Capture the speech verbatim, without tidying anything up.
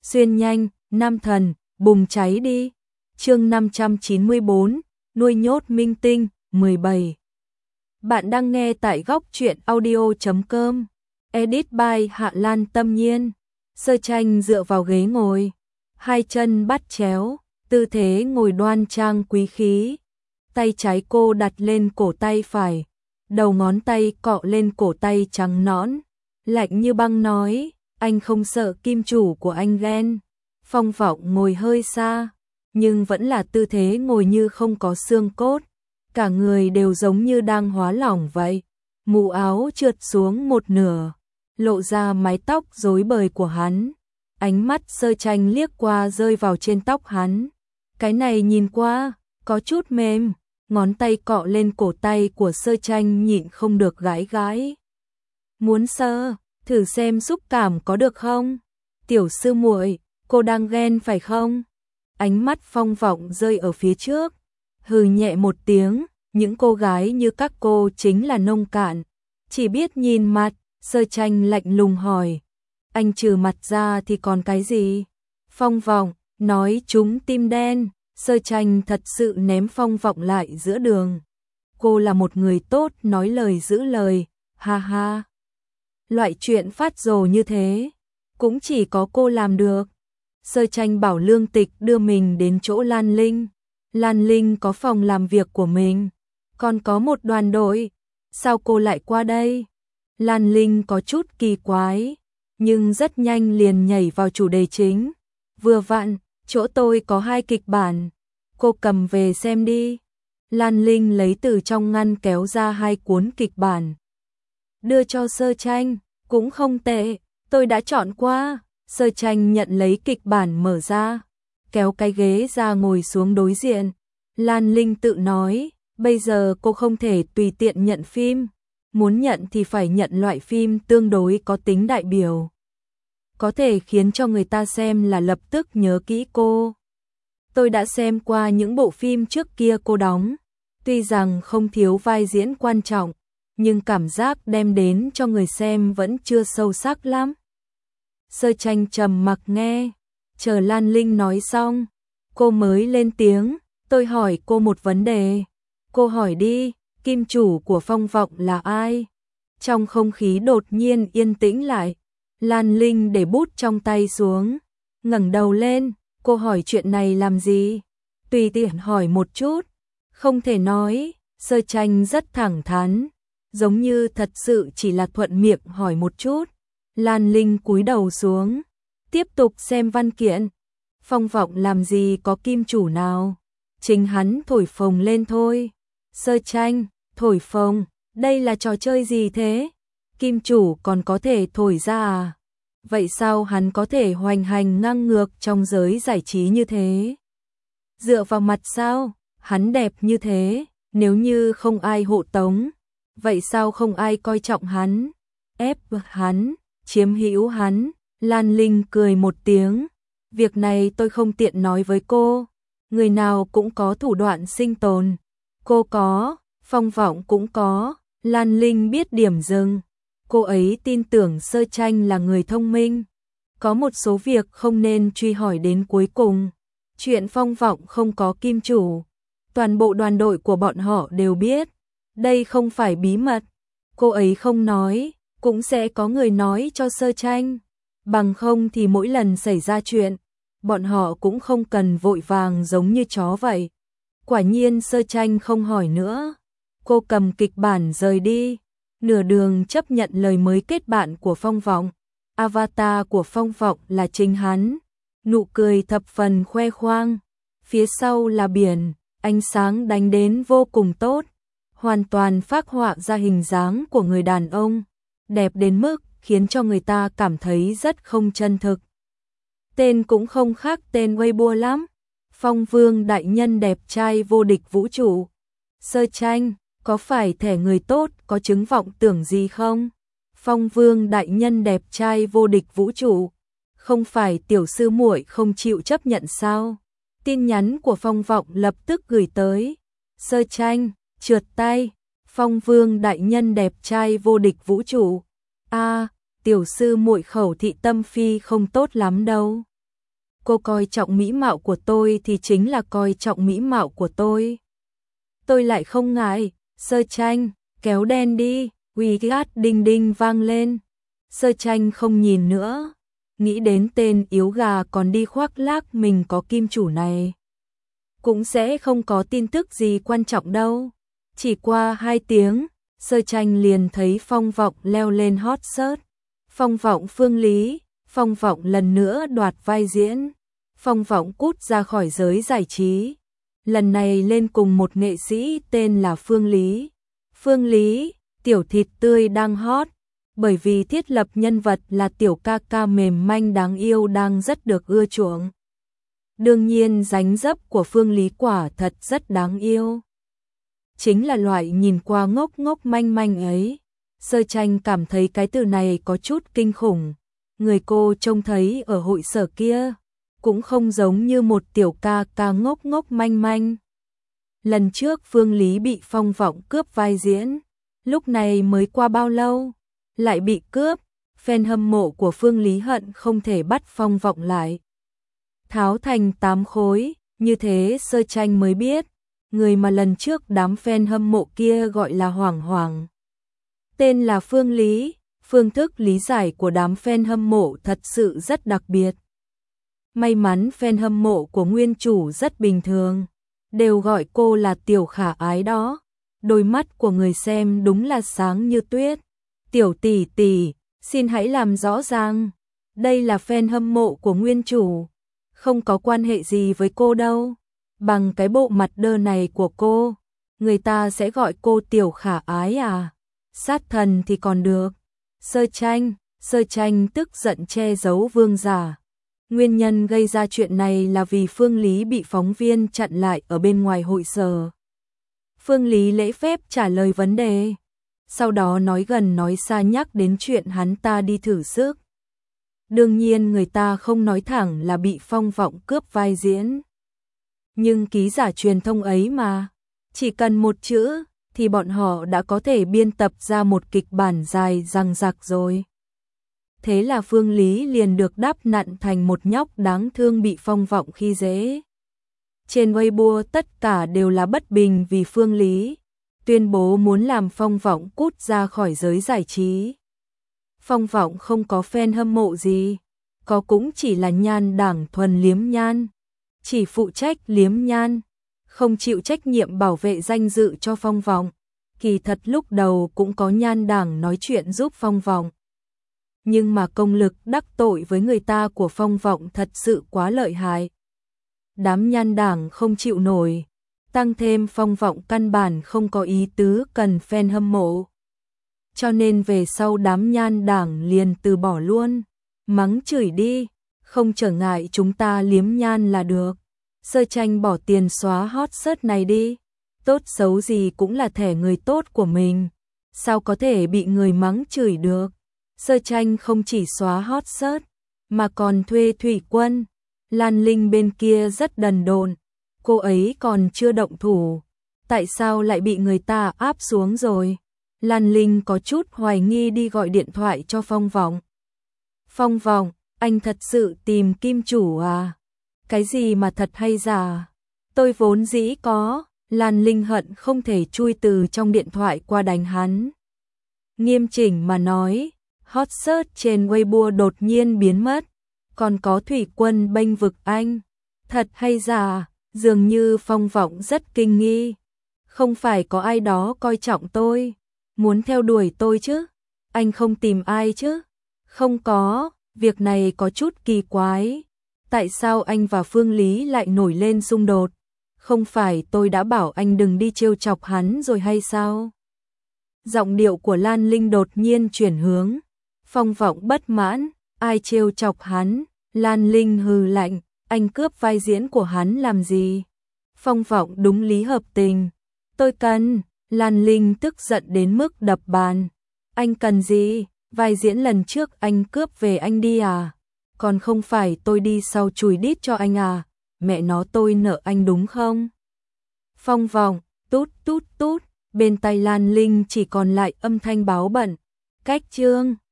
xuyên nhanh, nam thần, bùng cháy đi. Chương năm trăm chín mươi tư, nuôi nhốt minh tinh, mười bảy. Bạn đang nghe tại góc truyện audio chấm com. Edit by Hạ Lan Tâm Nhiên. Sơ Tranh dựa vào ghế ngồi, hai chân bắt chéo, tư thế ngồi đoan trang quý khí. Tay trái cô đặt lên cổ tay phải, đầu ngón tay cọ lên cổ tay trắng nõn, lạnh như băng nói, anh không sợ kim chủ của anh ghen. Phong Vọng ngồi hơi xa, nhưng vẫn là tư thế ngồi như không có xương cốt, cả người đều giống như đang hóa lỏng vậy. Mũ áo trượt xuống một nửa, lộ ra mái tóc rối bời của hắn. Ánh mắt Sơ Tranh liếc qua rơi vào trên tóc hắn. Cái này nhìn qua có chút mềm, ngón tay cọ lên cổ tay của Sơ Tranh nhịn không được gãi gãi. Muốn sơ, thử xem xúc cảm có được không? Tiểu sư muội, cô đang ghen phải không? Ánh mắt Phong Vọng rơi ở phía trước, hừ nhẹ một tiếng, những cô gái như các cô chính là nông cạn, chỉ biết nhìn mặt. Sơ Tranh lạnh lùng hỏi, anh trừ mặt ra thì còn cái gì? Phong Vọng nói trúng tim đen. Sơ Tranh thật sự ném Phong Vọng lại giữa đường. Cô là một người tốt, nói lời giữ lời, ha ha. Loại chuyện phát rồ như thế, cũng chỉ có cô làm được. Sơ Tranh bảo Lương Tịch đưa mình đến chỗ Lan Linh. Lan Linh có phòng làm việc của mình, còn có một đoàn đội. Sao cô lại qua đây? Lan Linh có chút kỳ quái, nhưng rất nhanh liền nhảy vào chủ đề chính. Vừa vặn, chỗ tôi có hai kịch bản, cô cầm về xem đi. Lan Linh lấy từ trong ngăn kéo ra hai cuốn kịch bản, đưa cho Sơ Tranh. Cũng không tệ, tôi đã chọn qua. Sơ Tranh nhận lấy kịch bản mở ra, kéo cái ghế ra ngồi xuống đối diện. Lan Linh tự nói, bây giờ cô không thể tùy tiện nhận phim, muốn nhận thì phải nhận loại phim tương đối có tính đại biểu, có thể khiến cho người ta xem là lập tức nhớ kỹ cô. Tôi đã xem qua những bộ phim trước kia cô đóng, tuy rằng không thiếu vai diễn quan trọng, nhưng cảm giác đem đến cho người xem vẫn chưa sâu sắc lắm. Sơ Tranh trầm mặc nghe, chờ Lan Linh nói xong, cô mới lên tiếng, tôi hỏi cô một vấn đề. Cô hỏi đi, kim chủ của Phong Vọng là ai? Trong không khí đột nhiên yên tĩnh lại, Lan Linh để bút trong tay xuống, ngẩng đầu lên, cô hỏi chuyện này làm gì? Tùy tiện hỏi một chút, không thể nói. Sơ Tranh rất thẳng thắn, giống như thật sự chỉ là thuận miệng hỏi một chút. Lan Linh cúi đầu xuống, tiếp tục xem văn kiện. Phong Vọng làm gì có kim chủ nào, chính hắn thổi phồng lên thôi. Sơ Tranh, thổi phồng, đây là trò chơi gì thế? Kim chủ còn có thể thổi ra à? Vậy sao hắn có thể hoành hành ngang ngược trong giới giải trí như thế? Dựa vào mặt sao? Hắn đẹp như thế, nếu như không ai hộ tống, vậy sao không ai coi trọng hắn, ép hắn, chiếm hữu hắn? Lan Linh cười một tiếng, việc này tôi không tiện nói với cô, người nào cũng có thủ đoạn sinh tồn. Cô có, Phong Vọng cũng có. Lan Linh biết điểm dừng, cô ấy tin tưởng Sơ Tranh là người thông minh. Có một số việc không nên truy hỏi đến cuối cùng. Chuyện Phong Vọng không có kim chủ, toàn bộ đoàn đội của bọn họ đều biết, đây không phải bí mật. Cô ấy không nói, cũng sẽ có người nói cho Sơ Tranh, bằng không thì mỗi lần xảy ra chuyện, bọn họ cũng không cần vội vàng giống như chó vậy. Quả nhiên Sơ Tranh không hỏi nữa, cô cầm kịch bản rời đi, nửa đường chấp nhận lời mới kết bạn của Phong Vọng. Avatar của Phong Vọng là chính hắn, nụ cười thập phần khoe khoang, phía sau là biển, ánh sáng đánh đến vô cùng tốt, hoàn toàn phác họa ra hình dáng của người đàn ông, đẹp đến mức khiến cho người ta cảm thấy rất không chân thực. Tên cũng không khác tên Weibo lắm, Phong Vương đại nhân đẹp trai vô địch vũ trụ. Sơ Tranh, có phải thẻ người tốt có chứng vọng tưởng gì không? Phong Vương đại nhân đẹp trai vô địch vũ trụ, không phải tiểu sư muội không chịu chấp nhận sao? Tin nhắn của Phong Vọng lập tức gửi tới. Sơ Tranh, trượt tay, Phong Vương đại nhân đẹp trai vô địch vũ trụ. A, tiểu sư muội khẩu thị tâm phi không tốt lắm đâu. Cô coi trọng mỹ mạo của tôi thì chính là coi trọng mỹ mạo của tôi. Tôi lại không ngại. Sơ Tranh, kéo đen đi, uy gát đinh đinh vang lên. Sơ Tranh không nhìn nữa, nghĩ đến tên yếu gà còn đi khoác lác mình có kim chủ này. Cũng sẽ không có tin tức gì quan trọng đâu. Chỉ qua hai tiếng, Sơ Tranh liền thấy Phong Vọng leo lên hot search. Phong Vọng Phương Lý, Phong Vọng lần nữa đoạt vai diễn. Phong Vọng cút ra khỏi giới giải trí. Lần này lên cùng một nghệ sĩ tên là Phương Lý. Phương Lý, tiểu thịt tươi đang hot, bởi vì thiết lập nhân vật là tiểu ca ca mềm manh đáng yêu đang rất được ưa chuộng. Đương nhiên dáng dấp của Phương Lý quả thật rất đáng yêu. Chính là loại nhìn qua ngốc ngốc manh manh ấy. Sơ Tranh cảm thấy cái từ này có chút kinh khủng. Người cô trông thấy ở hội sở kia cũng không giống như một tiểu ca ca ngốc ngốc manh manh. Lần trước Phương Lý bị Phong Vọng cướp vai diễn, lúc này mới qua bao lâu, lại bị cướp. Fan hâm mộ của Phương Lý hận không thể bắt Phong Vọng lại tháo thành tám khối. Như thế Sơ Tranh mới biết, người mà lần trước đám fan hâm mộ kia gọi là Hoàng Hoàng tên là Phương Lý. Phương thức lý giải của đám fan hâm mộ thật sự rất đặc biệt. May mắn fan hâm mộ của nguyên chủ rất bình thường, đều gọi cô là tiểu khả ái đó. Đôi mắt của người xem đúng là sáng như tuyết. Tiểu tỷ tỷ, xin hãy làm rõ ràng, đây là fan hâm mộ của nguyên chủ, không có quan hệ gì với cô đâu. Bằng cái bộ mặt đơ này của cô, người ta sẽ gọi cô tiểu khả ái à? Sát thần thì còn được. Sơ Tranh, Sơ Tranh tức giận che giấu vương giả. Nguyên nhân gây ra chuyện này là vì Phương Lý bị phóng viên chặn lại ở bên ngoài hội sở. Phương Lý lễ phép trả lời vấn đề, sau đó nói gần nói xa nhắc đến chuyện hắn ta đi thử sức. Đương nhiên người ta không nói thẳng là bị Phong Vọng cướp vai diễn. Nhưng ký giả truyền thông ấy mà, chỉ cần một chữ thì bọn họ đã có thể biên tập ra một kịch bản dài dằng dặc rồi. Thế là Phương Lý liền được đắp nặn thành một nhóc đáng thương bị Phong Vọng khi dễ. Trên Weibo tất cả đều là bất bình vì Phương Lý, tuyên bố muốn làm Phong Vọng cút ra khỏi giới giải trí. Phong Vọng không có fan hâm mộ gì, có cũng chỉ là nhan đảng thuần liếm nhan, chỉ phụ trách liếm nhan, không chịu trách nhiệm bảo vệ danh dự cho Phong Vọng. Kỳ thật lúc đầu cũng có nhan đảng nói chuyện giúp Phong Vọng, nhưng mà công lực đắc tội với người ta của Phong Vọng thật sự quá lợi hại. Đám nhan đảng không chịu nổi, tăng thêm Phong Vọng căn bản không có ý tứ cần fan hâm mộ. Cho nên về sau đám nhan đảng liền từ bỏ luôn, mắng chửi đi, không trở ngại chúng ta liếm nhan là được. Sơ Tranh bỏ tiền xóa hot search này đi, tốt xấu gì cũng là thẻ người tốt của mình, sao có thể bị người mắng chửi được. Sơ Tranh không chỉ xóa hot search, mà còn thuê thủy quân. Lan Linh bên kia rất đần độn, cô ấy còn chưa động thủ, tại sao lại bị người ta áp xuống rồi? Lan Linh có chút hoài nghi đi gọi điện thoại cho Phong Vọng. Phong Vọng, anh thật sự tìm kim chủ à? Cái gì mà thật hay giả? Tôi vốn dĩ có. Lan Linh hận không thể chui từ trong điện thoại qua đánh hắn. Nghiêm chỉnh mà nói, hot search trên Weibo đột nhiên biến mất, còn có thủy quân bênh vực anh. Thật hay giả? Dường như Phong Vọng rất kinh nghi. Không phải có ai đó coi trọng tôi, muốn theo đuổi tôi chứ? Anh không tìm ai chứ? Không có, việc này có chút kỳ quái. Tại sao anh và Phương Lý lại nổi lên xung đột? Không phải tôi đã bảo anh đừng đi trêu chọc hắn rồi hay sao? Giọng điệu của Lan Linh đột nhiên chuyển hướng. Phong Vọng bất mãn, ai trêu chọc hắn? Lan Linh hừ lạnh, anh cướp vai diễn của hắn làm gì? Phong Vọng đúng lý hợp tình. Tôi cần. Lan Linh tức giận đến mức đập bàn. Anh cần gì? Vai diễn lần trước anh cướp về anh đi à? Còn không phải tôi đi sau chùi đít cho anh à? Mẹ nó tôi nợ anh đúng không? Phong Vọng, tút tút tút, bên tai Lan Linh chỉ còn lại âm thanh báo bận. Cách chương